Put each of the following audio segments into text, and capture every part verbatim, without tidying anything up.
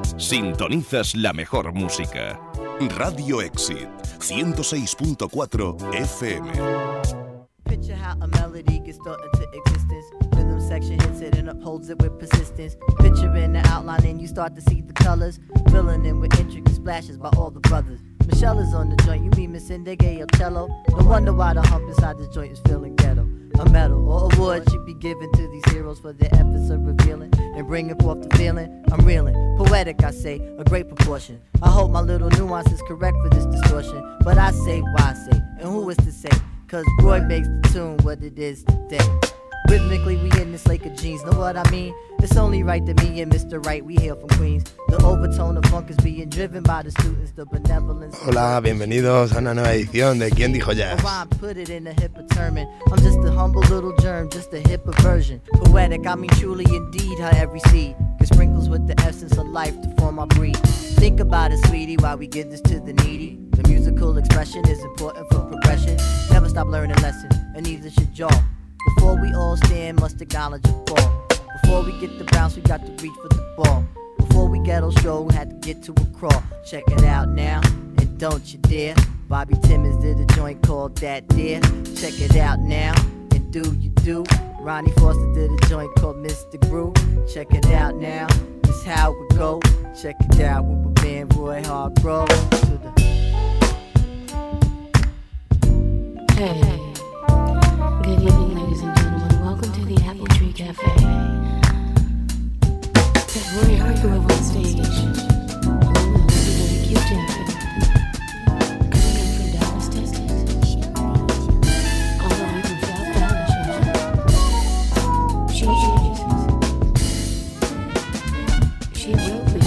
Sintonizas la mejor música. Radio Exit, ciento seis punto cuatro F M. Picture how a melody gets thought into existence. Rhythm section hits it and upholds it with persistence. Picturing the outline and you start to see the colors. Filling in with intricate splashes by all the brothers. Michelle is on the joint, you mean Miss Indege or cello? No wonder why the hump inside the joint is feeling ghetto. A medal or award should be given to these heroes for their efforts of revealing and bringing forth the feeling. I'm reeling, poetic I say, a great proportion. I hope my little nuance is correct for this distortion. But I say, why say, and who is to say? Cause Roy makes the tune what it is today. Rhythmically we in this lake of jeans, know what I mean? It's only right that me and Mister Right, we hail from Queens. The overtone of funk is being driven by the students, the benevolence. Hola, bienvenidos a una nueva edición de ¿Quién dijo jazz? Put it in a hippotermin. I'm just a humble little germ, just a hipper version. Poetic, I mean truly indeed her every seed. Cause sprinkles with the essence of life to form our breed. Think about it, sweetie, while we give this to the needy. The musical expression is important for progression. Never stop learning lessons, and neither should y'all. Before we all stand, must acknowledge a fall. Before we get the bounce, we got to reach for the ball. Before we get on stroll, had to get to a crawl. Check it out now, and don't you dare. Bobby Timmons did a joint called That Dare. Check it out now, and do you do. Ronnie Foster did a joint called Mister Brew. Check it out now, this how we go. Check it out with my man Roy Hargrove. To the Hey, good evening, ladies and gentlemen. Welcome to the Apple Tree Cafe. That's Roy Hargrove on stage. Along with a legendary Q Jacket. Coming in from Dallas, Texas. All the way from South Dallas. She, she wrote me.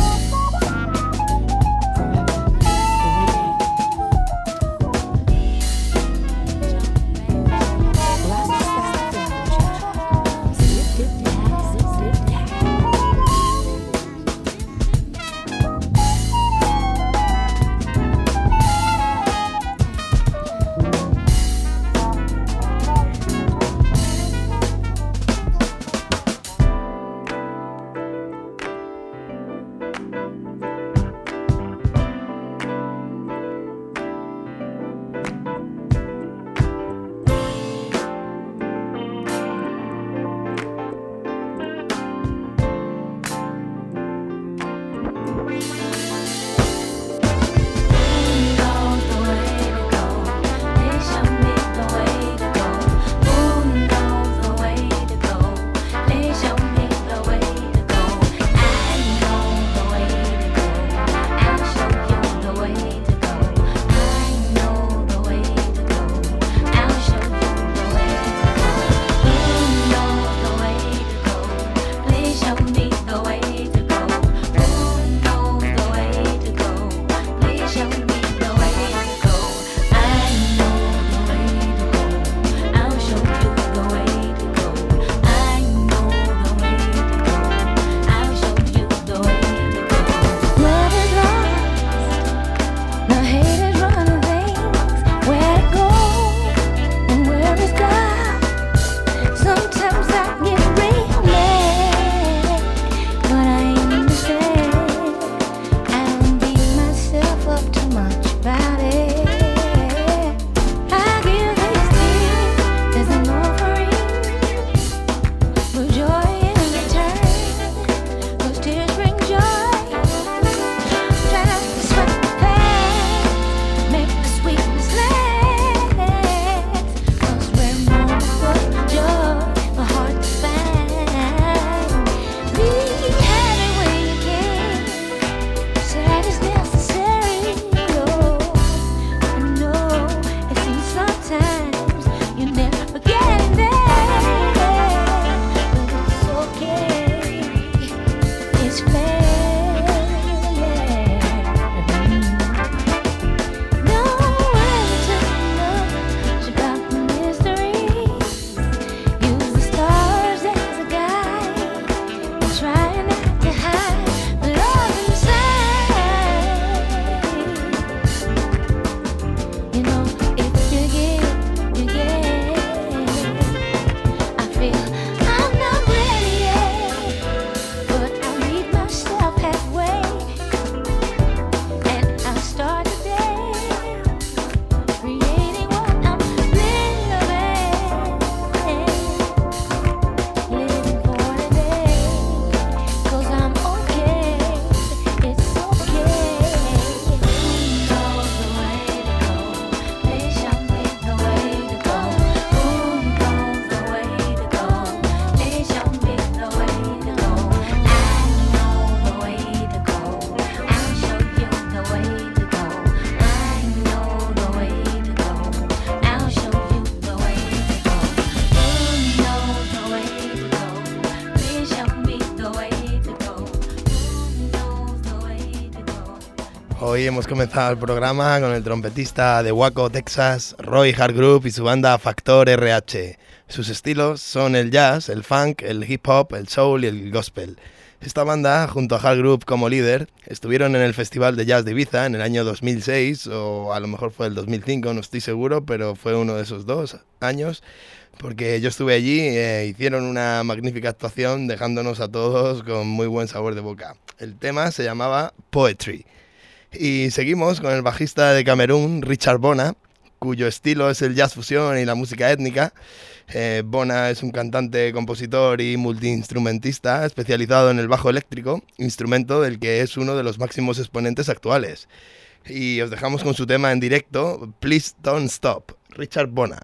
Hoy hemos comenzado el programa con el trompetista de Waco, Texas, Roy Hargrove y su banda Factor R H. Sus estilos son el jazz, el funk, el hip hop, el soul y el gospel. Esta banda, junto a Hargrove como líder, estuvieron en el Festival de Jazz de Ibiza en el año dos mil seis, o a lo mejor fue el dos mil cinco, no estoy seguro, pero fue uno de esos dos años, porque yo estuve allí e hicieron una magnífica actuación dejándonos a todos con muy buen sabor de boca. El tema se llamaba Poetry. Y seguimos con el bajista de Camerún, Richard Bona, cuyo estilo es el jazz fusión y la música étnica. Eh, Bona es un cantante, compositor y multiinstrumentista especializado en el bajo eléctrico, instrumento del que es uno de los máximos exponentes actuales. Y os dejamos con su tema en directo, Please Don't Stop, Richard Bona.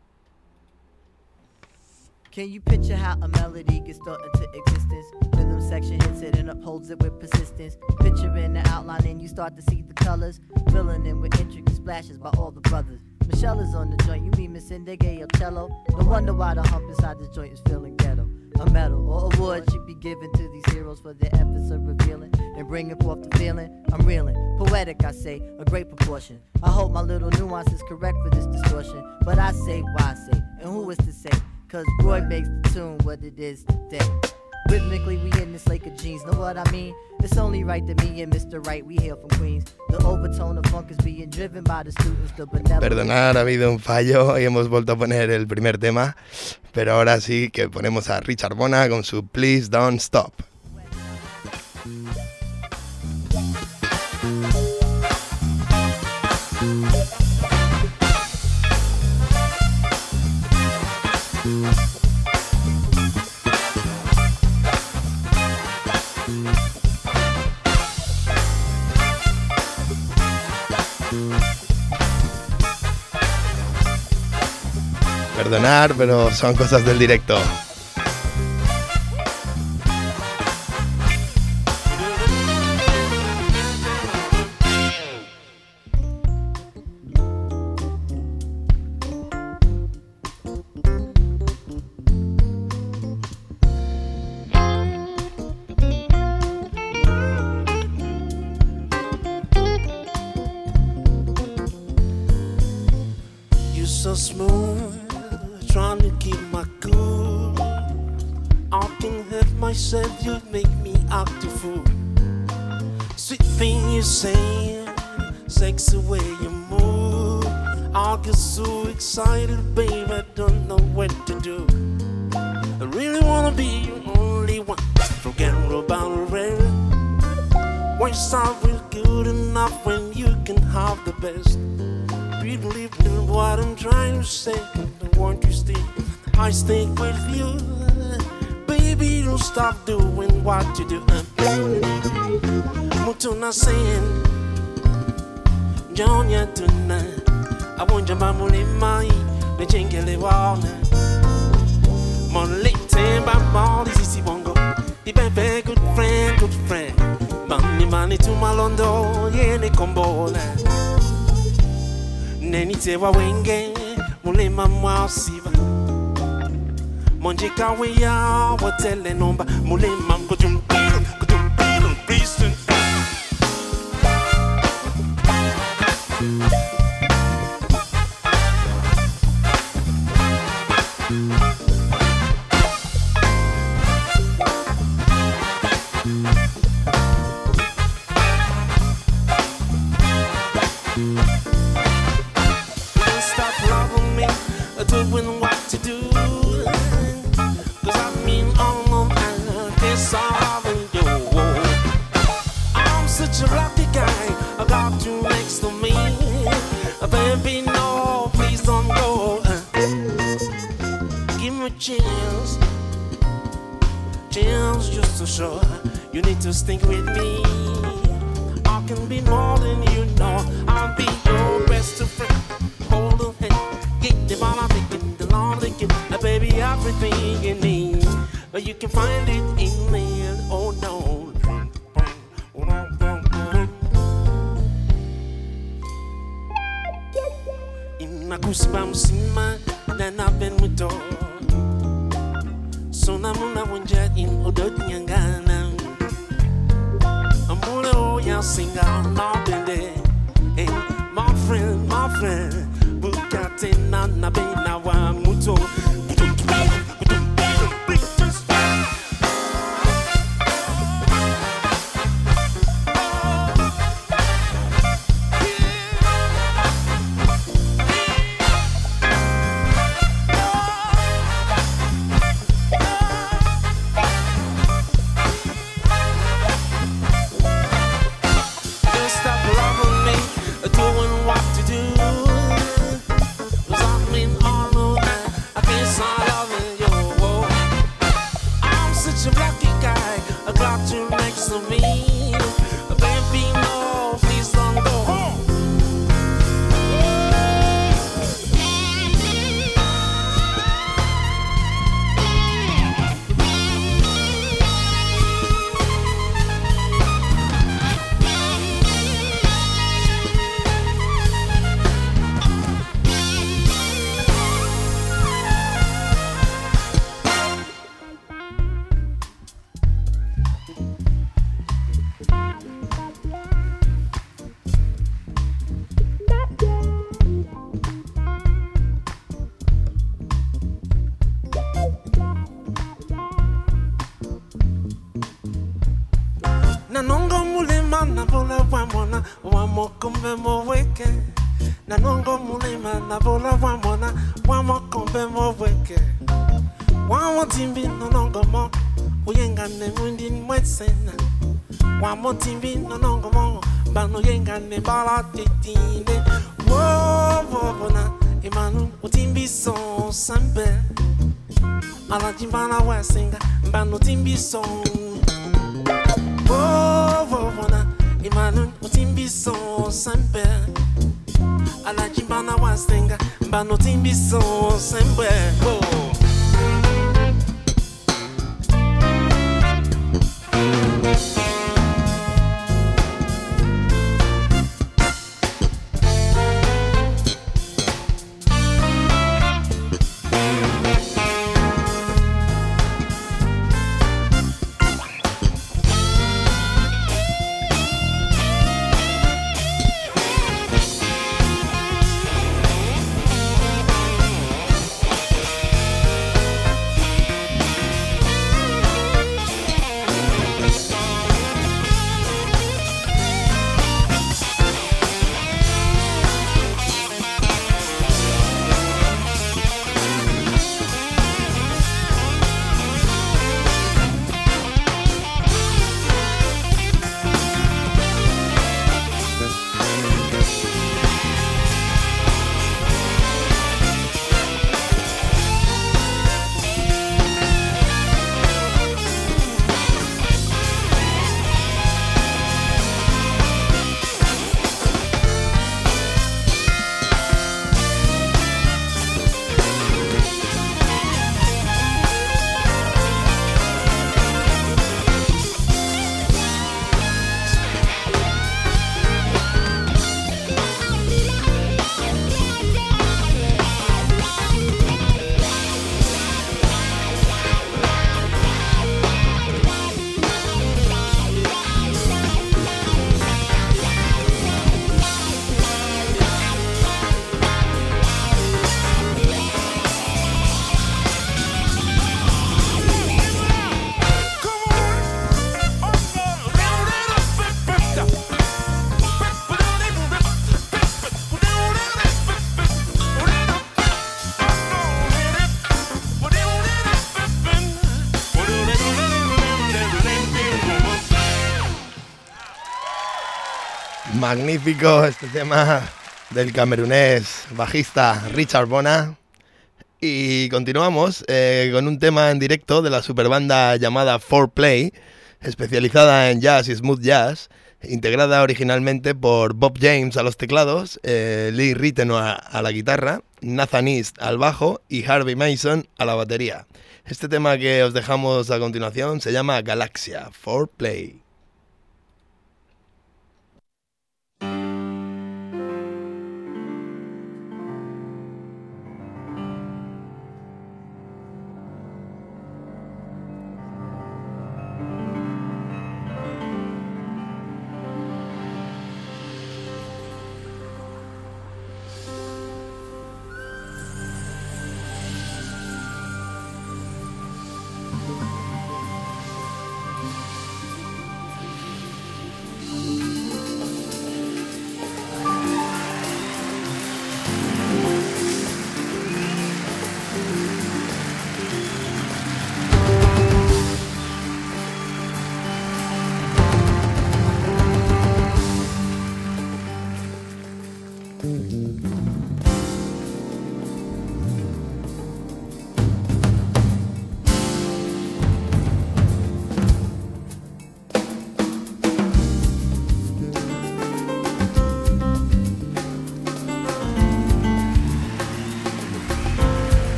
Can you picture how a melody gets thought into existence? Rhythm section hits it and upholds it with persistence. Picturing the outline and you start to see the colors. Filling in with intricate splashes by all the brothers. Michelle is on the joint, you mean Miss Indege or cello? No wonder why the hump inside this joint is feeling ghetto. A medal or award should be given to these heroes for their efforts of revealing and bringing forth the feeling. I'm reeling, poetic I say, a great proportion. I hope my little nuance is correct for this distortion. But I say, why say, and who is to say? Cause Roy makes the tune what it is today. Rhythmically we in this lake of jeans, know what I mean? It's only right that me and Mister Right, we hail from Queens. The overtone of funk is being driven by the students, the benevolent. Perdonad, ha habido un fallo y hemos vuelto a poner el primer tema, pero ahora sí que ponemos a Richard Bona con su Please Don't Stop. Perdonar, pero son cosas del directo. You're so smooth, trying to keep my cool. I can help myself, you make me act a fool. Sweet thing you say, sexy way you move. I get so excited, babe, I don't know what to do. I really wanna be your only one. Forget about the rest. Why sound real good enough when you can have the best? You believe in what I'm trying to say. I want you to stay, I stick with you. Baby, don't stop doing what you do. Mutuna saying, Jonya tonight. I want your mamuli mai, the jingly wana. Monlite by Molly, Sissy Bongo. The baby, good friend, good friend. Money, money to my Londo, yeah, they come ball. Neni te wa wenge, mule mamwa siva. Monjika we ya, watele nomba, mule mam kujum piru, kujum piru, prison. Doing what to do, cause I mean all of this all in you. I'm such a lucky guy, I got you next to me. Baby, no, please don't go. Give me a chance, chance just to show you need to stick with me. I can be more than you know, I'll be your best friend. Hold on, hey. Get the ball, I'm thinking, the long thinking, uh, baby, everything you need, but you can find it in me. Oh no. In my goosebumps, see my, then I've been with door. So now I'm not one jet in Odot Yangana. I'm all now sing out all the day. Hey, my friend, my friend, Bukati na na be na wa muto. Nanongo mulema na bola wamona wamo kombe mo weke. Nanongo mulema na bola wamona wamo kombe mo weke. Wamo timbi nanongo mo uyenga ne mundi mwetsena. Wamo timbi nanongo mo bano yenga ne bala titine. Wo wo bona imanu utimbi son sambe. Ala jimbana wasenga bano timbi son. Oh, oh, oh, Imanu utimbi so sempe. Ala jimbana wasenga, bano timbi so sempe. Oh. Magnífico este tema del camerunés bajista Richard Bona. Y continuamos eh, con un tema en directo de la superbanda llamada four play, especializada en jazz y smooth jazz, integrada originalmente por Bob James a los teclados, eh, Lee Ritten a, a la guitarra, Nathan East al bajo y Harvey Mason a la batería. Este tema que os dejamos a continuación se llama Galaxia, four play.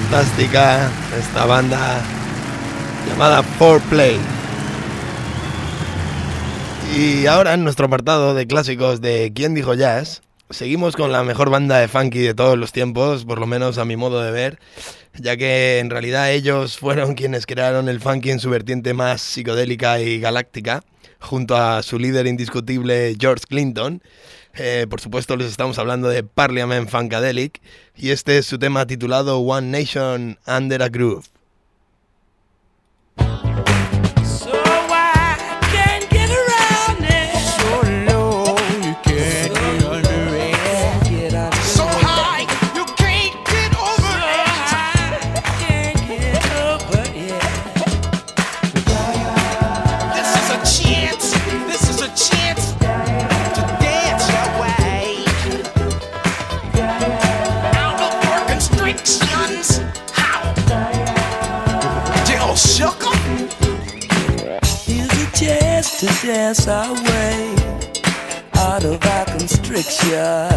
fantástica esta banda llamada four play. Y ahora en nuestro apartado de clásicos de ¿Quién dijo jazz? Seguimos con la mejor banda de funky de todos los tiempos, por lo menos a mi modo de ver, ya que en realidad ellos fueron quienes crearon el funky en su vertiente más psicodélica y galáctica, junto a su líder indiscutible George Clinton. Eh, por supuesto les estamos hablando de Parliament Funkadelic, y este es su tema titulado One Nation Under a Groove. To dance our way out of our constriction,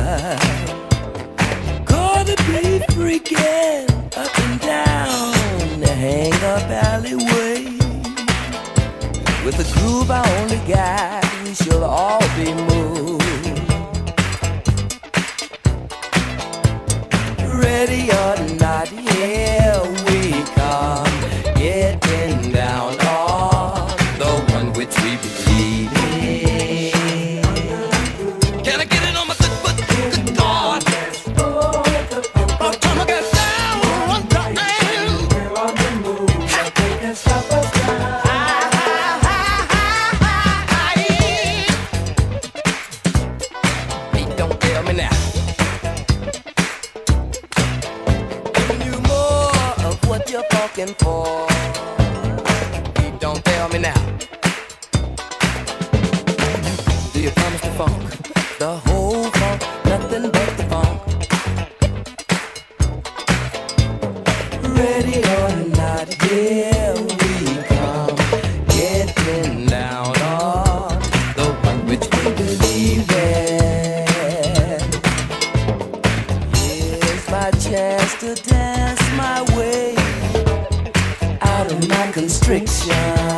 gonna be freaking up and down the hang-up alleyway. With a groove our only guide, we shall all be moved. Ready or not, here we come, getting down on the one which we believe in. Can I get it on my good foot? Good God. Oh, time I get down one time. We're on the move. They can stop us now. Hey, don't tell me now. Giving you more of what you're fucking for. Hey, don't tell me now. Do you promise the funk, the whole funk, nothing but the funk? Ready or not, here we come, getting down on the one which we believe in. Here's my chance to dance my way out of my constriction.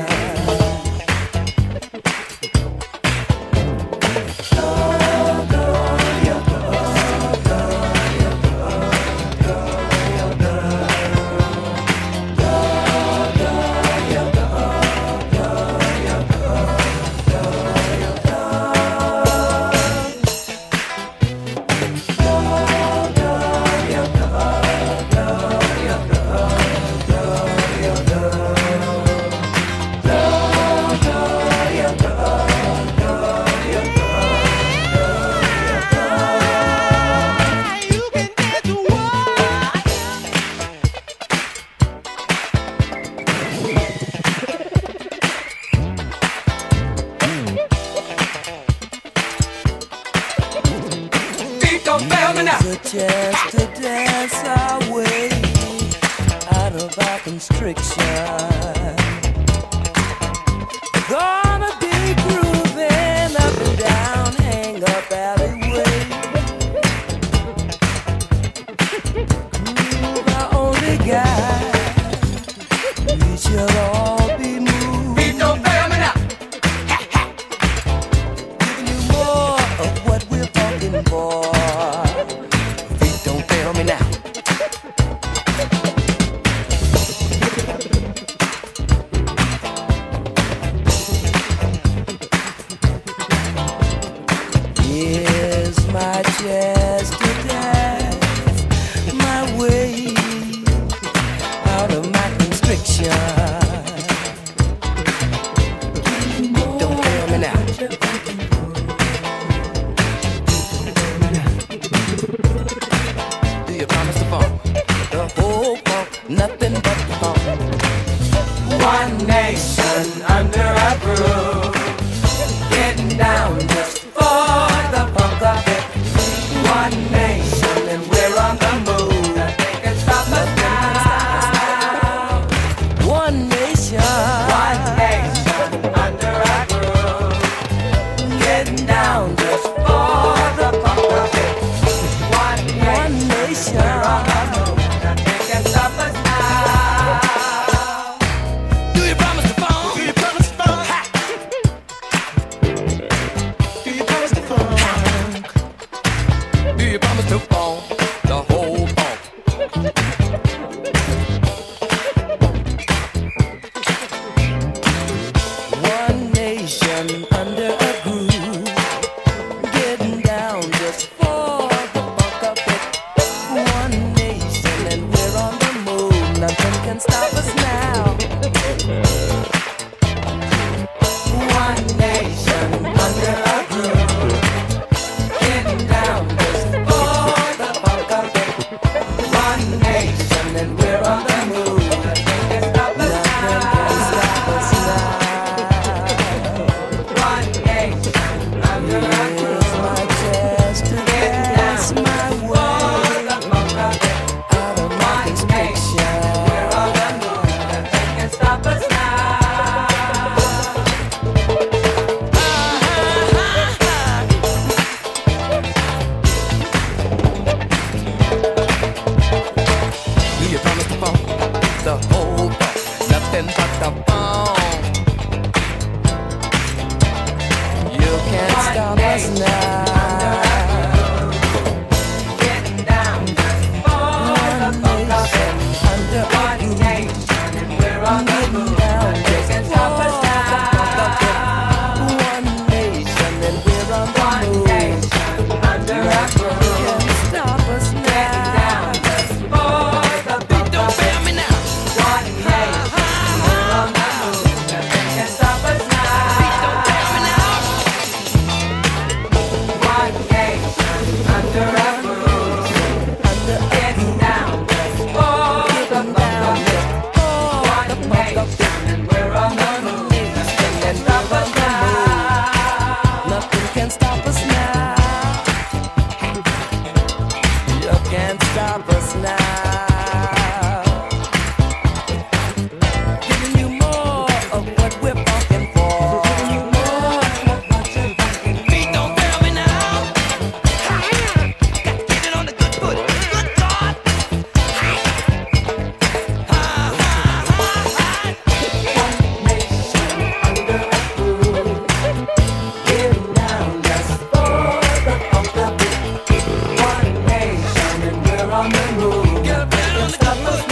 Chance to dance our way out of our constriction. Gonna be grooving up and down, hang up alleyway. Groove our only guide, we shall all be moved. Beat don't fail me now. Giving you more of what we're talking for. One nation, stop us now. Getting down just for the funk of it. Under one nation, and we're on the move. They can stop us now. One nation, and we're on the move. One nation, under a groove. Can't stop us now. Getting down just for the funk of it. One nation, and we're on the move. They can stop us now. One nation, under a groove. Getting down just for the funk of it. One nation, and we're on the move. Nothing can stop us now. Nothing can stop us now. You can't stop us now. Giving you more of what we're fucking for. Giving you more of what you're fucking for. Please don't fail me now. Got to get it on the good foot. Good God. One nation under a groove. Getting down just for the funk of it. One nation and we're on the move. Nothing can stop us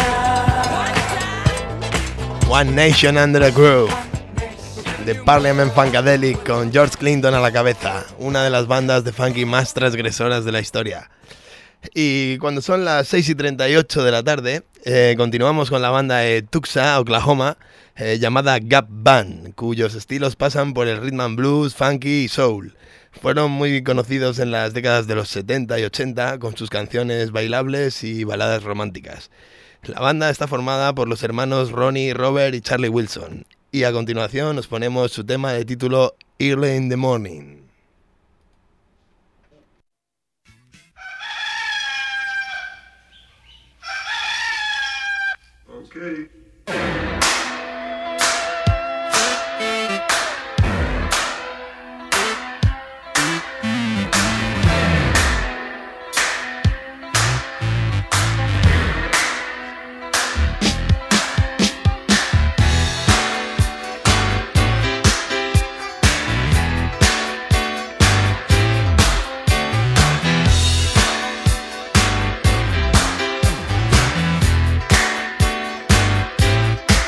now. One Nation Under a Groove, de Parliament Funkadelic, con George Clinton a la cabeza, una de las bandas de funky más transgresoras de la historia. Y cuando son las seis y treinta y ocho de la tarde, eh, continuamos con la banda de Tucson, Oklahoma, eh, llamada Gap Band, cuyos estilos pasan por el rhythm and blues, funky y soul. Fueron muy conocidos en las décadas de los setenta y ochenta con sus canciones bailables y baladas románticas. La banda está formada por los hermanos Ronnie, Robert y Charlie Wilson. Y a continuación nos ponemos su tema de título Early in the Morning. Okay. One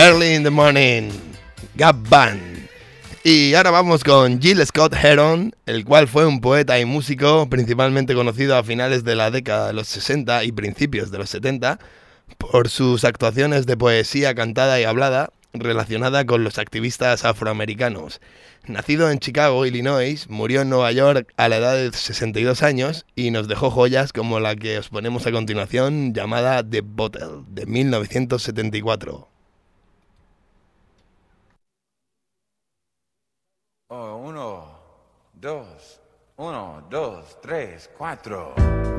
Early in the Morning, Gap Band. Y ahora vamos con Gil Scott Heron, el cual fue un poeta y músico principalmente conocido a finales de la década de los sesenta y principios de los setenta por sus actuaciones de poesía cantada y hablada relacionada con los activistas afroamericanos. Nacido en Chicago, Illinois, murió en Nueva York a la edad de sesenta y dos años y nos dejó joyas como la que os ponemos a continuación, llamada The Bottle, de mil novecientos setenta y cuatro. Oh, uno, dos, uno, dos, tres, cuatro.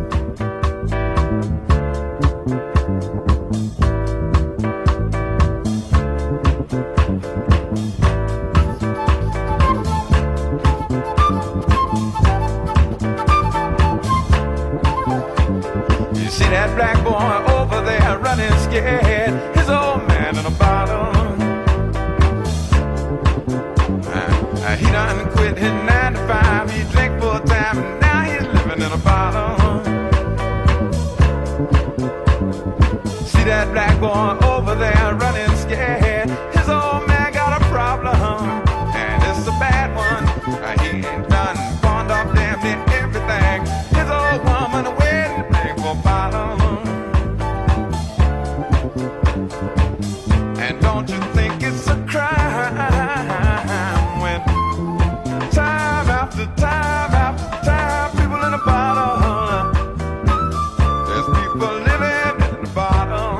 You see that black boy over there running scared, his old man in a bottle. Uh, he done quit his nine to five, he drank full time, and now he's living in a bottle. See that black boy over there running scared, his old man got a problem, and it's a bad one. Uh, he ain't done pawned off damn near everything, his old woman a wedding ring for a bottle. And don't you think it's a crime when time after time after time people in a bottle, there's people living in a bottle.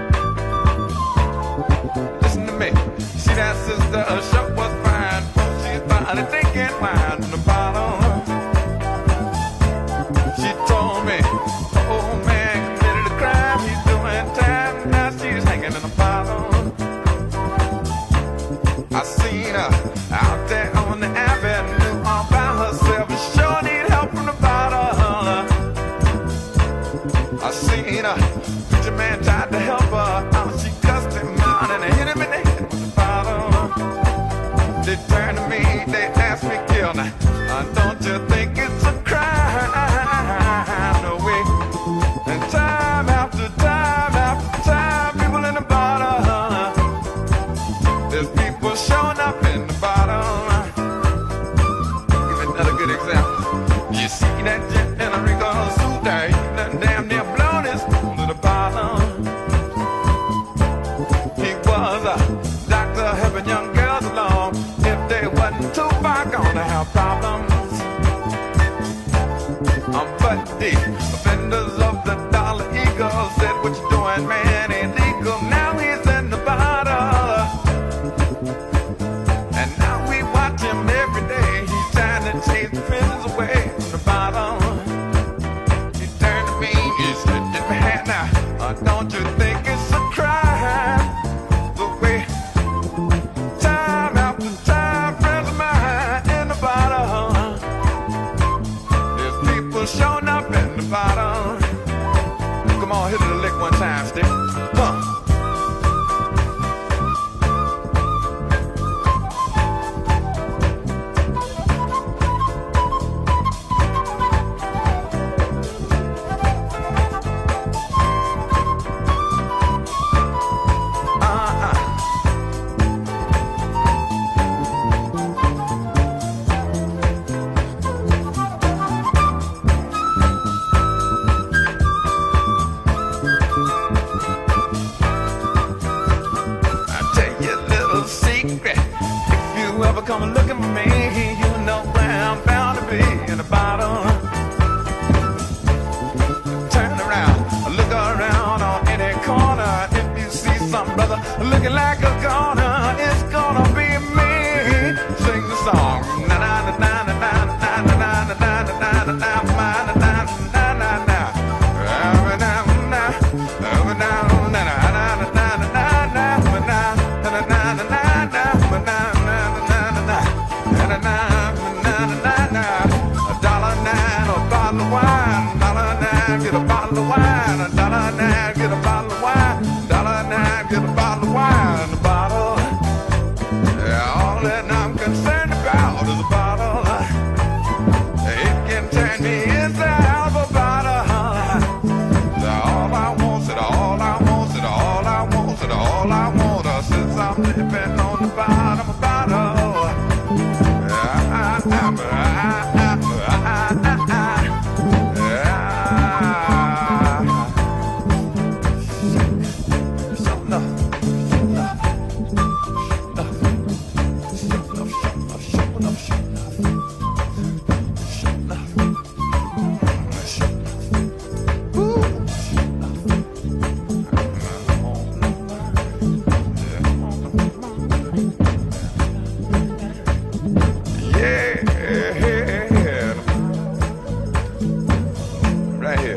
Listen to me, see that sister, her shop was fine, she's finally drinking wine in a bottle. She told me, oh man committed a crime, he's doing time, now she's hanging in a bottle. I seen her out there on the avenue all by herself, and sure need help from the bottle. I seen her, preacher man tried to help her out, she cussed him out and hit him in the head with the bottle. They turned to me, they asked me, kill now, uh, don't you think it's a crime? No way. And time after time after time, people in the bottle, there's people showing up in the bottle. Give me another good example. You see that gent in a Rico suit there, he done damn near blown his spoon to the bottle. He was a doctor helping young girls along. If they wasn't too far gone to have problems. Um, but the offenders of the Dollar Eagle said, what you doing, man, ain't legal. Now he's in the bottle. And now we watch him every day. He's trying to chase the prisoners away from the bottle. He turned to me, he said, "Get my hand now. Uh, don't you think it's a crime? The way time after time, friends of mine in the bottle. There's people showing up in the bottle." Come on, hit it a lick one time, stick. Huh. Come and look at me, you know where I'm bound to be, in a bottle. Turn around, look around on any corner. If you see some brother looking like a goner, it's gonna be me. Sing the song. Na na na na na na na na na na na na na na na na na. Every now and now, every now and then, na na na na na na na na na na na na. A dollar nine, a bottle of wine. Dollar nine, get a bottle of wine. A dollar nine, get a bottle of wine. Dollar nine, get a bottle of wine.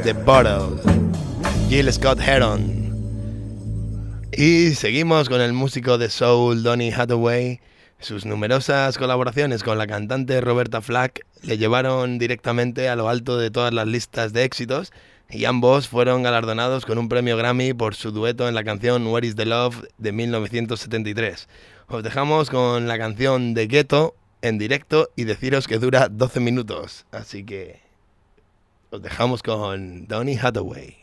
The Bottle, Gil Scott Heron. Y seguimos con el músico de soul Donny Hathaway. Sus numerosas colaboraciones con la cantante Roberta Flack le llevaron directamente a lo alto de todas las listas de éxitos y ambos fueron galardonados con un premio Grammy por su dueto en la canción Where is the Love de mil novecientos setenta y tres. Os dejamos con la canción de Ghetto en directo y deciros que dura doce minutos, así que os dejamos con Donny Hathaway.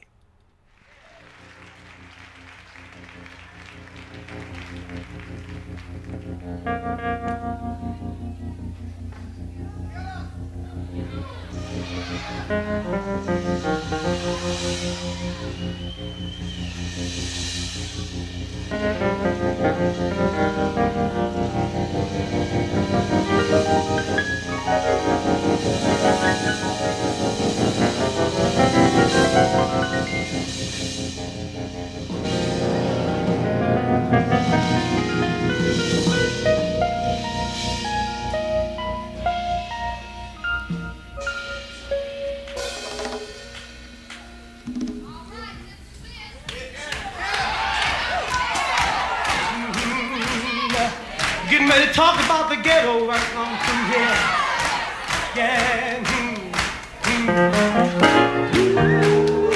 Getting ready to talk about the ghetto right on through here. Yeah. Mm, mm.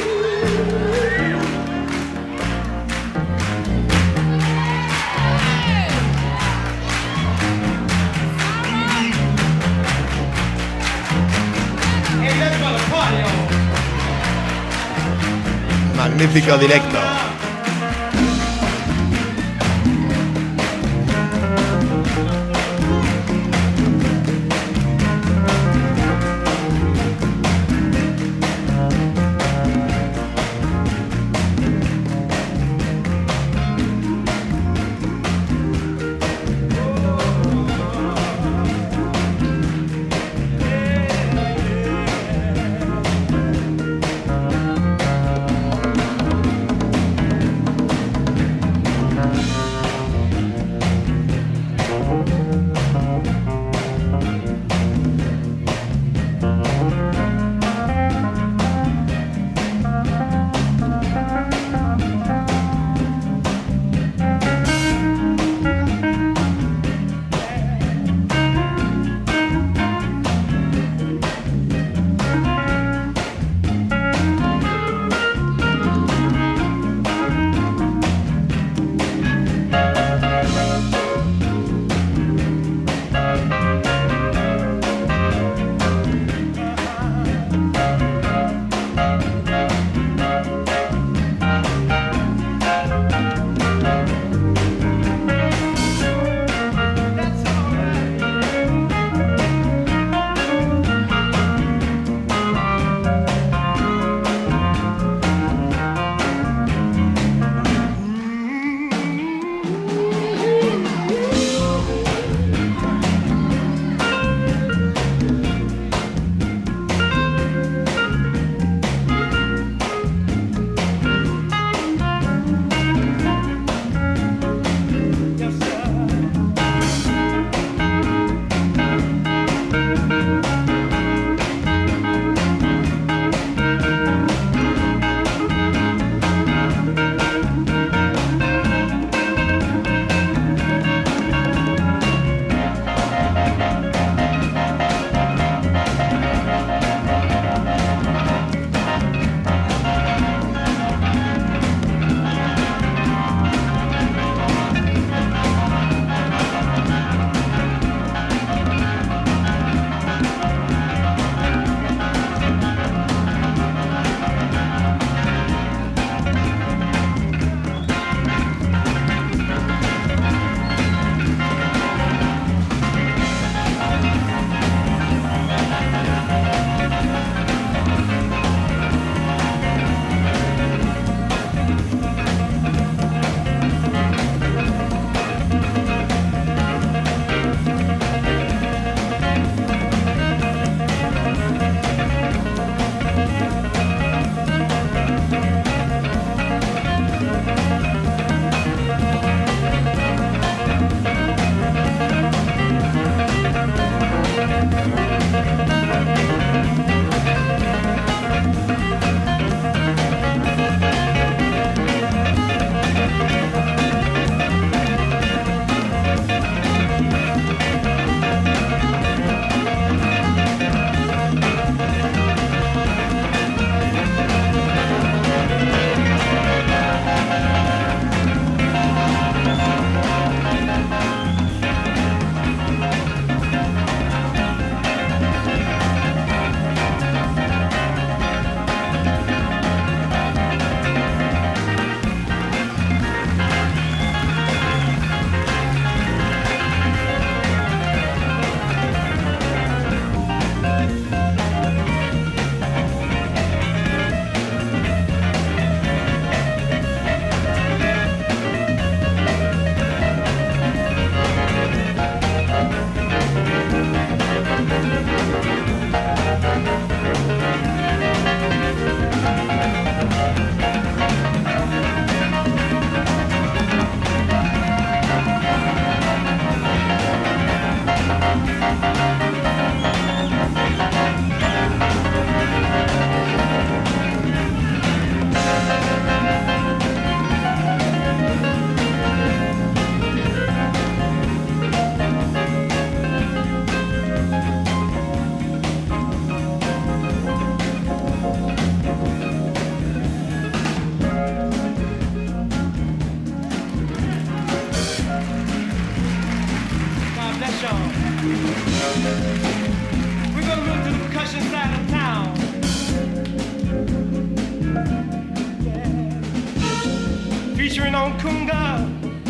Hey, let's go to party on. Magnífico directo. on Kunga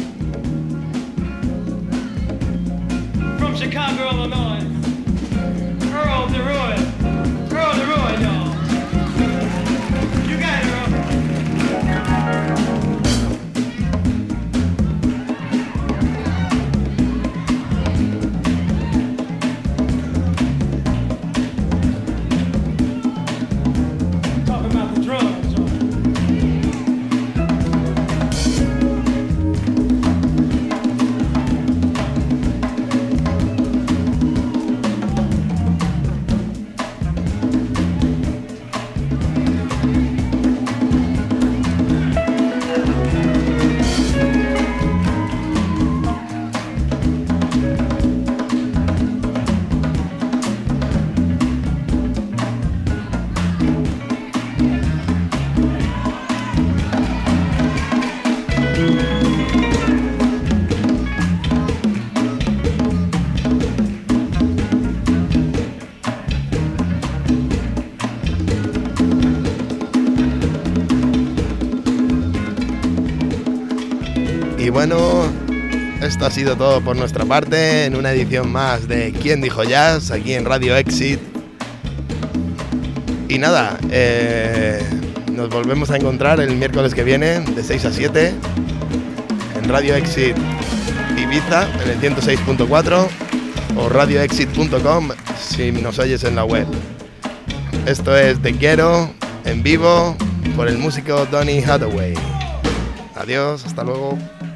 from Chicago, Illinois. Earl DeRoy. Earl DeRoy, y'all. You got it, Earl. Talking about the drums, y'all. Y bueno, esto ha sido todo por nuestra parte en una edición más de ¿Quién dijo jazz? Aquí en Radio Exit. Y nada, eh, nos volvemos a encontrar el miércoles que viene de seis a siete en Radio Exit Ibiza en el ciento seis punto cuatro o radio exit punto com si nos oyes en la web. Esto es Te Quiero en vivo por el músico Donny Hathaway. Adiós, hasta luego.